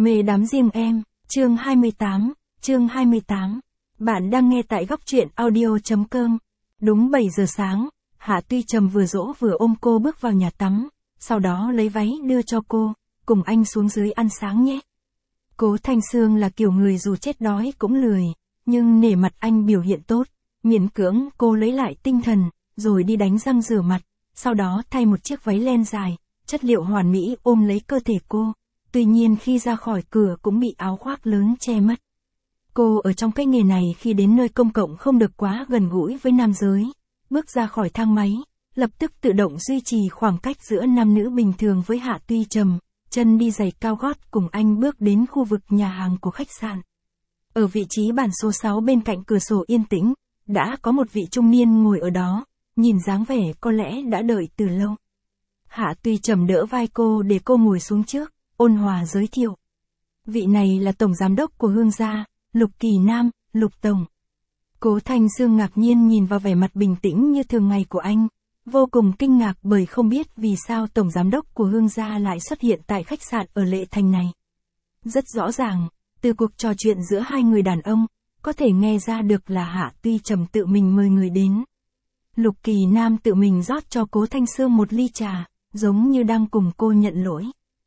Mê đắm riêng em, chương 28. Bạn đang nghe tại góc truyện audio.com. Đúng 7 giờ sáng, Hạ Tuy Trầm vừa dỗ vừa ôm cô bước vào nhà tắm, sau đó lấy váy đưa cho cô, cùng anh xuống dưới ăn sáng nhé. Cố Thanh Sương là kiểu người dù chết đói cũng lười, nhưng nể mặt anh biểu hiện tốt, miễn cưỡng cô lấy lại tinh thần, rồi đi đánh răng rửa mặt, sau đó thay một chiếc váy len dài, chất liệu hoàn mỹ ôm lấy cơ thể cô. Tuy nhiên khi ra khỏi cửa cũng bị áo khoác lớn che mất. Cô ở trong cái nghề này khi đến nơi công cộng không được quá gần gũi với nam giới. Bước ra khỏi thang máy, lập tức tự động duy trì khoảng cách giữa nam nữ bình thường với Hạ Tuy Trầm, chân đi giày cao gót cùng anh bước đến khu vực nhà hàng của khách sạn. Ở vị trí bàn số 6 bên cạnh cửa sổ yên tĩnh, đã có một vị trung niên ngồi ở đó, nhìn dáng vẻ có lẽ đã đợi từ lâu. Hạ Tuy Trầm đỡ vai cô để cô ngồi xuống trước, ôn hòa giới thiệu. Vị này là tổng giám đốc của Hương gia, Lục Kỳ Nam, Lục Tổng. Cố Thanh Sương ngạc nhiên nhìn vào vẻ mặt bình tĩnh như thường ngày của anh, vô cùng kinh ngạc bởi không biết vì sao tổng giám đốc của Hương gia lại xuất hiện tại khách sạn ở Lệ Thành này. Rất rõ ràng, từ cuộc trò chuyện giữa hai người đàn ông, có thể nghe ra được là Hạ Tuy Trầm tự mình mời người đến. Lục Kỳ Nam tự mình rót cho Cố Thanh Sương một ly trà, giống như đang cùng cô nhận lỗi.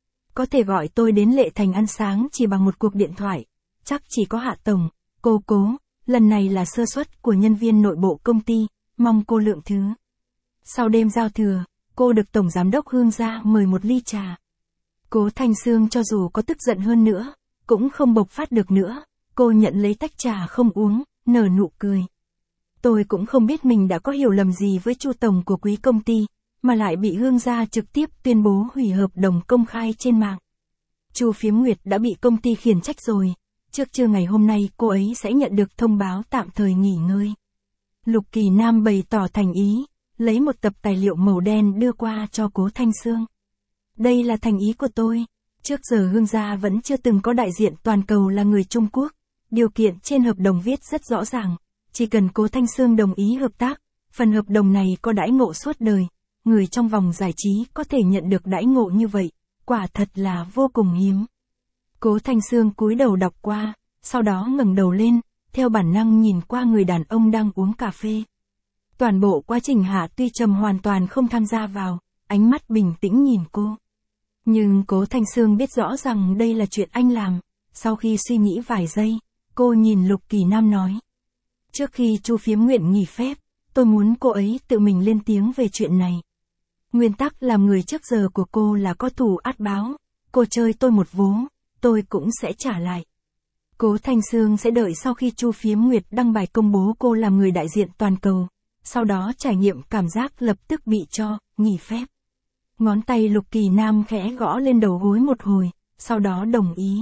Có thể gọi tôi đến Lệ Thành ăn sáng chỉ bằng một cuộc điện thoại, chắc chỉ có Hạ Tổng, cô Cố, lần này là sơ suất của nhân viên nội bộ công ty, mong cô lượng thứ. Sau đêm giao thừa, cô được tổng giám đốc Hương gia mời một ly trà. Cố Thanh Sương cho dù có tức giận hơn nữa, cũng không bộc phát được nữa, cô nhận lấy tách trà không uống, nở nụ cười. Tôi cũng không biết mình đã có hiểu lầm gì với Chu Tổng của quý công ty, mà lại bị Hương gia trực tiếp tuyên bố hủy hợp đồng công khai trên mạng. Chu Phiếm Nguyệt đã bị công ty khiển trách rồi, trước trưa ngày hôm nay cô ấy sẽ nhận được thông báo tạm thời nghỉ ngơi. Lục Kỳ Nam bày tỏ thành ý, lấy một tập tài liệu màu đen đưa qua cho Cố Thanh Sương. Đây là thành ý của tôi, trước giờ Hương gia vẫn chưa từng có đại diện toàn cầu là người Trung Quốc, điều kiện trên hợp đồng viết rất rõ ràng, chỉ cần Cố Thanh Sương đồng ý hợp tác, phần hợp đồng này có đãi ngộ suốt đời. Người trong vòng giải trí có thể nhận được đãi ngộ như vậy, quả thật là vô cùng hiếm. Cố Thanh Sương cúi đầu đọc qua, sau đó ngẩng đầu lên, theo bản năng nhìn qua người đàn ông đang uống cà phê. Toàn bộ quá trình Hạ Tuy Trầm hoàn toàn không tham gia vào, ánh mắt bình tĩnh nhìn cô. Nhưng Cố Thanh Sương biết rõ rằng đây là chuyện anh làm, sau khi suy nghĩ vài giây, cô nhìn Lục Kỳ Nam nói. Trước khi Chu Phiếm Nguyện nghỉ phép, tôi muốn cô ấy tự mình lên tiếng về chuyện này. Nguyên tắc làm người trước giờ của cô là có thù ắt báo, cô chơi tôi một vố, tôi cũng sẽ trả lại. Cố Thanh Sương sẽ đợi sau khi Chu Phiếm Nguyệt đăng bài công bố cô làm người đại diện toàn cầu, sau đó trải nghiệm cảm giác lập tức bị cho, nghỉ phép. Ngón tay Lục Kỳ Nam khẽ gõ lên đầu gối một hồi, sau đó đồng ý.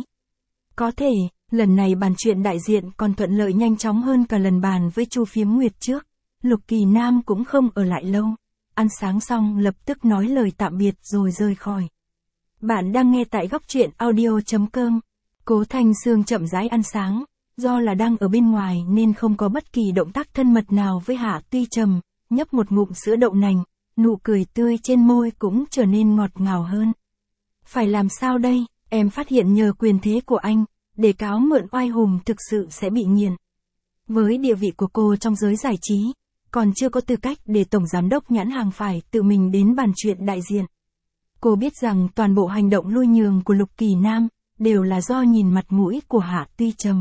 Có thể, lần này bàn chuyện đại diện còn thuận lợi nhanh chóng hơn cả lần bàn với Chu Phiếm Nguyệt trước. Lục Kỳ Nam cũng không ở lại lâu. Ăn sáng xong lập tức nói lời tạm biệt rồi rời khỏi. Bạn đang nghe tại góc truyện audio.com. Cố Thanh Sương chậm rãi ăn sáng, do là đang ở bên ngoài nên không có bất kỳ động tác thân mật nào với Hạ Tuy Trầm, nhấp một ngụm sữa đậu nành, nụ cười tươi trên môi cũng trở nên ngọt ngào hơn. Phải làm sao đây, em phát hiện nhờ quyền thế của anh, để cáo mượn oai hùng thực sự sẽ bị nghiền. Với địa vị của cô trong giới giải trí, còn chưa có tư cách để tổng giám đốc nhãn hàng phải tự mình đến bàn chuyện đại diện. Cô biết rằng toàn bộ hành động lui nhường của Lục Kỳ Nam, đều là do nhìn mặt mũi của Hạ Tuy Trầm.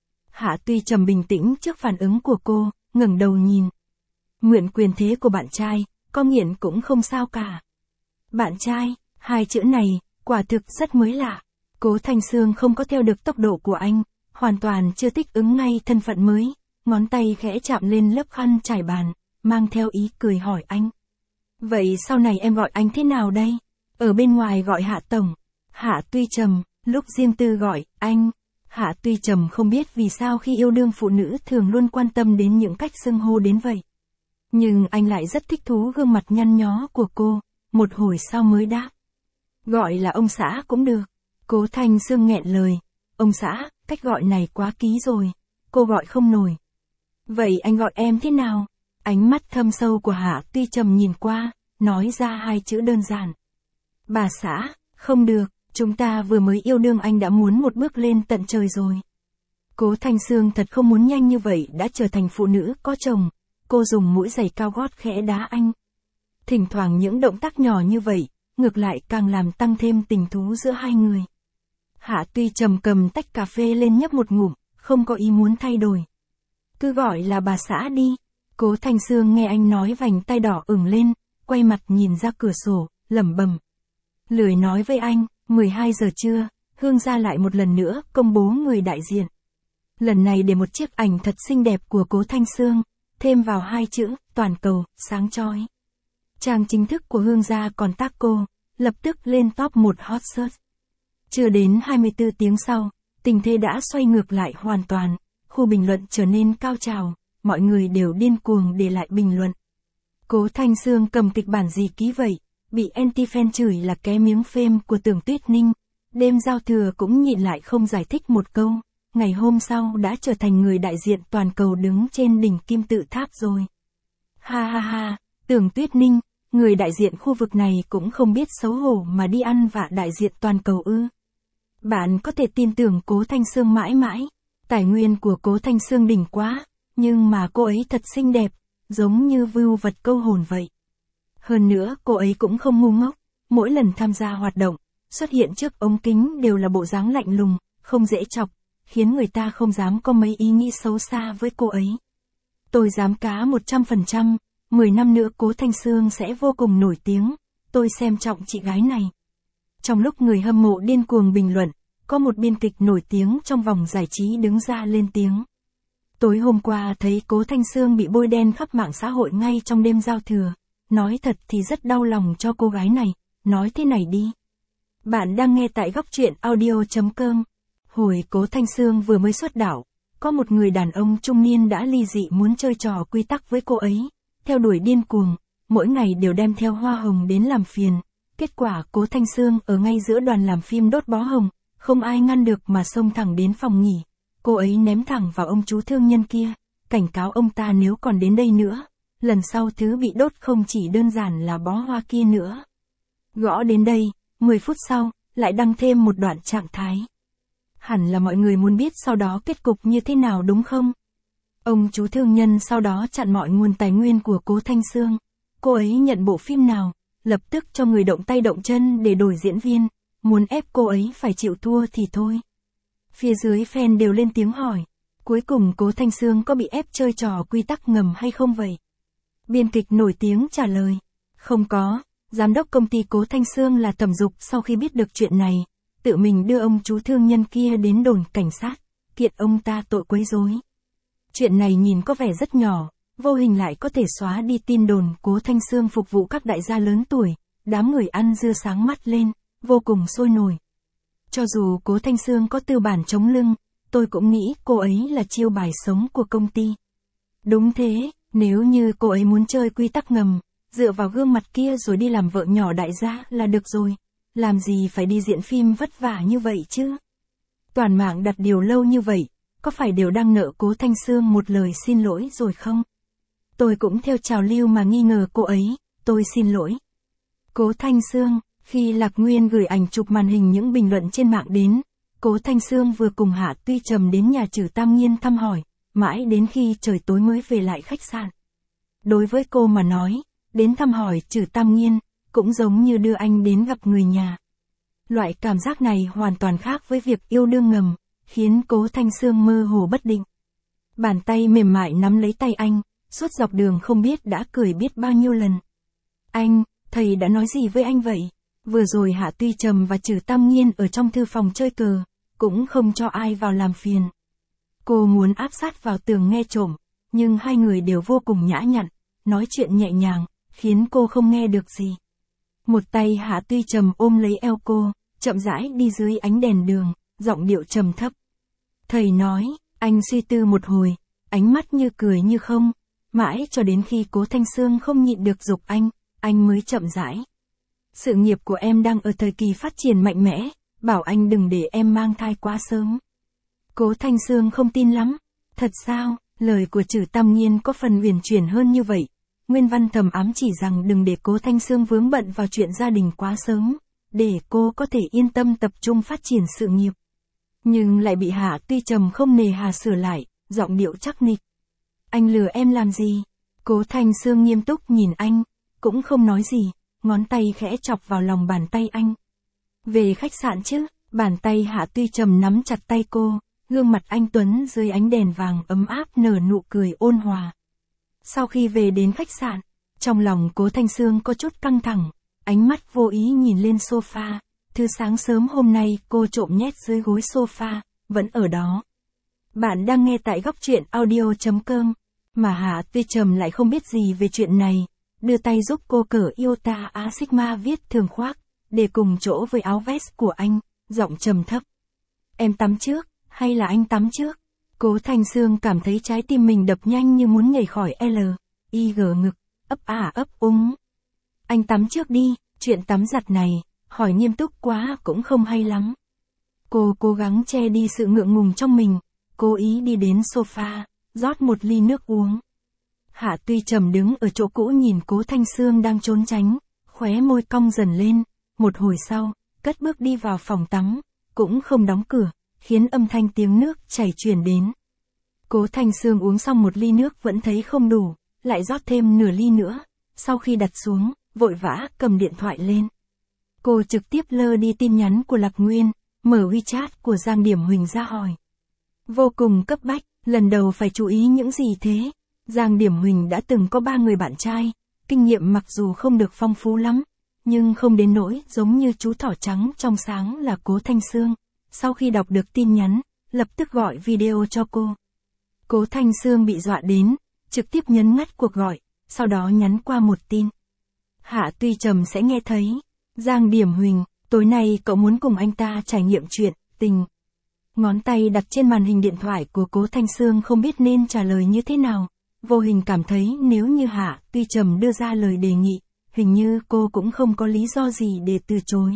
Hạ Tuy Trầm bình tĩnh trước phản ứng của cô, ngẩng đầu nhìn. Nguyện quyền thế của bạn trai, có nghiện cũng không sao cả. Bạn trai, hai chữ này, quả thực rất mới lạ. Cố Thanh Sương không có theo được tốc độ của anh, hoàn toàn chưa thích ứng ngay thân phận mới. Ngón tay khẽ chạm lên lớp khăn trải bàn, mang theo ý cười hỏi anh. Vậy sau này em gọi anh thế nào đây? Ở bên ngoài gọi Hạ Tổng, Hạ Tuy Trầm, lúc riêng tư gọi anh. Hạ Tuy Trầm không biết vì sao khi yêu đương phụ nữ thường luôn quan tâm đến những cách xưng hô đến vậy. Nhưng anh lại rất thích thú gương mặt nhăn nhó của cô, một hồi sau mới đáp. Gọi là ông xã cũng được. Cố Thanh Sương nghẹn lời. Ông xã, cách gọi này quá ký rồi. Cô gọi không nổi. Vậy anh gọi em thế nào? Ánh mắt thâm sâu của Hạ Tuy Trầm nhìn qua, nói ra hai chữ đơn giản. Bà xã, không được, Chúng ta vừa mới yêu đương anh đã muốn một bước lên tận trời rồi. Cố Thanh Sương thật không muốn nhanh như vậy đã trở thành phụ nữ có chồng, cô dùng mũi giày cao gót khẽ đá anh. Thỉnh thoảng những động tác nhỏ như vậy, ngược lại càng làm tăng thêm tình thú giữa hai người. Hạ Tuy Trầm cầm tách cà phê lên nhấp một ngụm, không có ý muốn thay đổi. Cứ gọi là bà xã đi. Cố Thanh Sương nghe anh nói vành tay đỏ ửng lên, quay mặt nhìn ra cửa sổ, lẩm bẩm. Lười nói với anh, 12 giờ trưa, Hương gia lại một lần nữa công bố người đại diện. Lần này để một chiếc ảnh thật xinh đẹp của Cố Thanh Sương, thêm vào hai chữ, toàn cầu, sáng chói. Trang chính thức của Hương gia còn tác cô, lập tức lên top 1 hot search. Chưa đến 24 tiếng sau, tình thế đã xoay ngược lại hoàn toàn, khu bình luận trở nên cao trào, mọi người đều điên cuồng để lại bình luận. Cố Thanh Sương cầm kịch bản gì ký vậy, bị anti-fan chửi là ké miếng phêm của Tưởng Tuyết Ninh, đêm giao thừa cũng nhịn lại không giải thích một câu, ngày hôm sau đã trở thành người đại diện toàn cầu đứng trên đỉnh kim tự tháp rồi. Ha ha ha, Tưởng Tuyết Ninh, người đại diện khu vực này cũng không biết xấu hổ mà đi ăn vạ đại diện toàn cầu ư. Bạn có thể tin tưởng Cố Thanh Sương mãi mãi, tài nguyên của Cố Thanh Sương đỉnh quá, nhưng mà cô ấy thật xinh đẹp, giống như vưu vật câu hồn vậy. Hơn nữa cô ấy cũng không ngu ngốc, mỗi lần tham gia hoạt động, xuất hiện trước ống kính đều là bộ dáng lạnh lùng, không dễ chọc, khiến người ta không dám có mấy ý nghĩ xấu xa với cô ấy. Tôi dám cá 100%, 10 năm nữa Cố Thanh Sương sẽ vô cùng nổi tiếng, tôi xem trọng chị gái này. Trong lúc người hâm mộ điên cuồng bình luận, có một biên kịch nổi tiếng trong vòng giải trí đứng ra lên tiếng. Tối hôm qua thấy Cố Thanh Sương bị bôi đen khắp mạng xã hội ngay trong đêm giao thừa, nói thật thì rất đau lòng cho cô gái này, nói thế này đi. Bạn đang nghe tại góc truyện audio.com. Hồi Cố Thanh Sương vừa mới xuất đạo, có một người đàn ông trung niên đã ly dị muốn chơi trò quy tắc với cô ấy, theo đuổi điên cuồng, mỗi ngày đều đem theo hoa hồng đến làm phiền. Kết quả Cố Thanh Sương ở ngay giữa đoàn làm phim đốt bó hồng, không ai ngăn được mà xông thẳng đến phòng nghỉ. Cô ấy ném thẳng vào ông chú thương nhân kia, cảnh cáo ông ta nếu còn đến đây nữa, lần sau thứ bị đốt không chỉ đơn giản là bó hoa kia nữa. Gõ đến đây, 10 phút sau, lại đăng thêm một đoạn trạng thái. Hẳn là mọi người muốn biết sau đó kết cục như thế nào đúng không? Ông chú thương nhân sau đó chặn mọi nguồn tài nguyên của Cố Thanh Sương. Cô ấy nhận bộ phim nào, lập tức cho người động tay động chân để đổi diễn viên, muốn ép cô ấy phải chịu thua thì thôi. Phía dưới fan đều lên tiếng hỏi, cuối cùng Cố Thanh Sương có bị ép chơi trò quy tắc ngầm hay không vậy? Biên kịch nổi tiếng trả lời, không có, giám đốc công ty Cố Thanh Sương là Thẩm Dục sau khi biết được chuyện này, tự mình đưa ông chú thương nhân kia đến đồn cảnh sát, kiện ông ta tội quấy rối. Chuyện này nhìn có vẻ rất nhỏ, vô hình lại có thể xóa đi tin đồn Cố Thanh Sương phục vụ các đại gia lớn tuổi, đám người ăn dưa sáng mắt lên, vô cùng sôi nổi. Cho dù Cố Thanh Sương có tư bản chống lưng, tôi cũng nghĩ cô ấy là chiêu bài sống của công ty. Đúng thế, nếu như cô ấy muốn chơi quy tắc ngầm, dựa vào gương mặt kia rồi đi làm vợ nhỏ đại gia là được rồi, làm gì phải đi diễn phim vất vả như vậy chứ? Toàn mạng đặt điều lâu như vậy, có phải đều đang nợ Cố Thanh Sương một lời xin lỗi rồi không? Tôi cũng theo trào lưu mà nghi ngờ cô ấy, tôi xin lỗi. Cố Thanh Sương, khi Lạc Nguyên gửi ảnh chụp màn hình những bình luận trên mạng đến, Cố Thanh Sương vừa cùng Hạ Tuy Trầm đến nhà Trử Tam Nghiên thăm hỏi, mãi đến khi trời tối mới về lại khách sạn. Đối với cô mà nói, đến thăm hỏi Trử Tam Nghiên, cũng giống như đưa anh đến gặp người nhà. Loại cảm giác này hoàn toàn khác với việc yêu đương ngầm, khiến Cố Thanh Sương mơ hồ bất định. Bàn tay mềm mại nắm lấy tay anh, suốt dọc đường không biết đã cười biết bao nhiêu lần. Anh, thầy đã nói gì với anh vậy? Vừa rồi Hạ Tuy Trầm và Trử Tam Nghiên ở trong thư phòng chơi cờ, cũng không cho ai vào làm phiền. Cô muốn áp sát vào tường nghe trộm, nhưng hai người đều vô cùng nhã nhặn, nói chuyện nhẹ nhàng, khiến cô không nghe được gì. Một tay Hạ Tuy Trầm ôm lấy eo cô, chậm rãi đi dưới ánh đèn đường, giọng điệu trầm thấp. Thầy nói, anh suy tư một hồi, ánh mắt như cười như không, mãi cho đến khi Cố Thanh Sương không nhịn được giục anh mới chậm rãi. Sự nghiệp của em đang ở thời kỳ phát triển mạnh mẽ, bảo anh đừng để em mang thai quá sớm. Cố Thanh Sương không tin lắm. Thật sao, lời của Trử Tam Nghiên có phần huyền chuyển hơn như vậy. Nguyên văn thầm ám chỉ rằng đừng để Cố Thanh Sương vướng bận vào chuyện gia đình quá sớm. để cô có thể yên tâm tập trung phát triển sự nghiệp. Nhưng lại bị Hạ Tuy Trầm không nề hà sửa lại, giọng điệu chắc nịch. Anh lừa em làm gì? Cố Thanh Sương nghiêm túc nhìn anh, cũng không nói gì, ngón tay khẽ chọc vào lòng bàn tay anh. Về khách sạn chứ? Bàn tay Hạ Tuy Trầm nắm chặt tay cô, gương mặt anh tuấn dưới ánh đèn vàng ấm áp nở nụ cười ôn hòa. Sau khi về đến khách sạn, trong lòng Cố Thanh Sương có chút căng thẳng, ánh mắt vô ý nhìn lên sofa, thứ sáng sớm hôm nay cô trộm nhét dưới gối sofa, vẫn ở đó. Bạn đang nghe tại góc truyện audio.com, mà Hạ Tuy Trầm lại không biết gì về chuyện này, đưa tay giúp cô cởi Iota A Sigma viết thường khoác, để cùng chỗ với áo vest của anh, giọng trầm thấp. Em tắm trước, hay là anh tắm trước? Cố Thanh Sương cảm thấy trái tim mình đập nhanh như muốn nhảy khỏi L.I.G ngực, ấp ấp úng. Anh tắm trước đi, chuyện tắm giặt này, hỏi nghiêm túc quá cũng không hay lắm. Cô cố gắng che đi sự ngượng ngùng trong mình, cố ý đi đến sofa, rót một ly nước uống. Hạ Tuy Trầm đứng ở chỗ cũ nhìn Cố Thanh Sương đang trốn tránh, khóe môi cong dần lên, một hồi sau, cất bước đi vào phòng tắm, cũng không đóng cửa, khiến âm thanh tiếng nước chảy truyền đến. Cố Thanh Sương uống xong một ly nước vẫn thấy không đủ, lại rót thêm nửa ly nữa, sau khi đặt xuống, vội vã cầm điện thoại lên. Cô trực tiếp lơ đi tin nhắn của Lạc Nguyên, mở WeChat của Giang Điểm Huỳnh ra hỏi. Vô cùng cấp bách, lần đầu phải chú ý những gì thế? Giang Điểm Huỳnh đã từng có 3 người bạn trai, kinh nghiệm mặc dù không được phong phú lắm, nhưng không đến nỗi giống như chú thỏ trắng trong sáng là Cố Thanh Sương. Sau khi đọc được tin nhắn, lập tức gọi video cho cô. Cố Thanh Sương bị dọa đến, trực tiếp nhấn ngắt cuộc gọi, sau đó nhắn qua một tin. Hạ Tuy Trầm sẽ nghe thấy. Giang Điểm Huỳnh, tối nay cậu muốn cùng anh ta trải nghiệm chuyện tình. Ngón tay đặt trên màn hình điện thoại của Cố Thanh Sương không biết nên trả lời như thế nào. Vô hình cảm thấy nếu như Hạ Tuy Trầm đưa ra lời đề nghị, hình như cô cũng không có lý do gì để từ chối.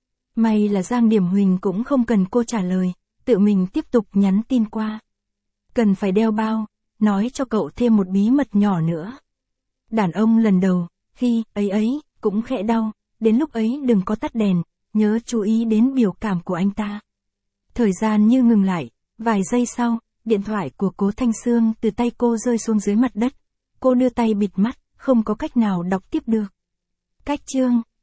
May là Giang Điểm Huỳnh cũng không cần cô trả lời, tự mình tiếp tục nhắn tin qua. Cần phải đeo bao, nói cho cậu thêm một bí mật nhỏ nữa. Đàn ông lần đầu, khi ấy cũng khẽ đau, đến lúc ấy đừng có tắt đèn, nhớ chú ý đến biểu cảm của anh ta. Thời gian như ngừng lại, vài giây sau, điện thoại của Cố Thanh Sương từ tay cô rơi xuống dưới mặt đất. Cô đưa tay bịt mắt, không có cách nào đọc tiếp được. Cách chương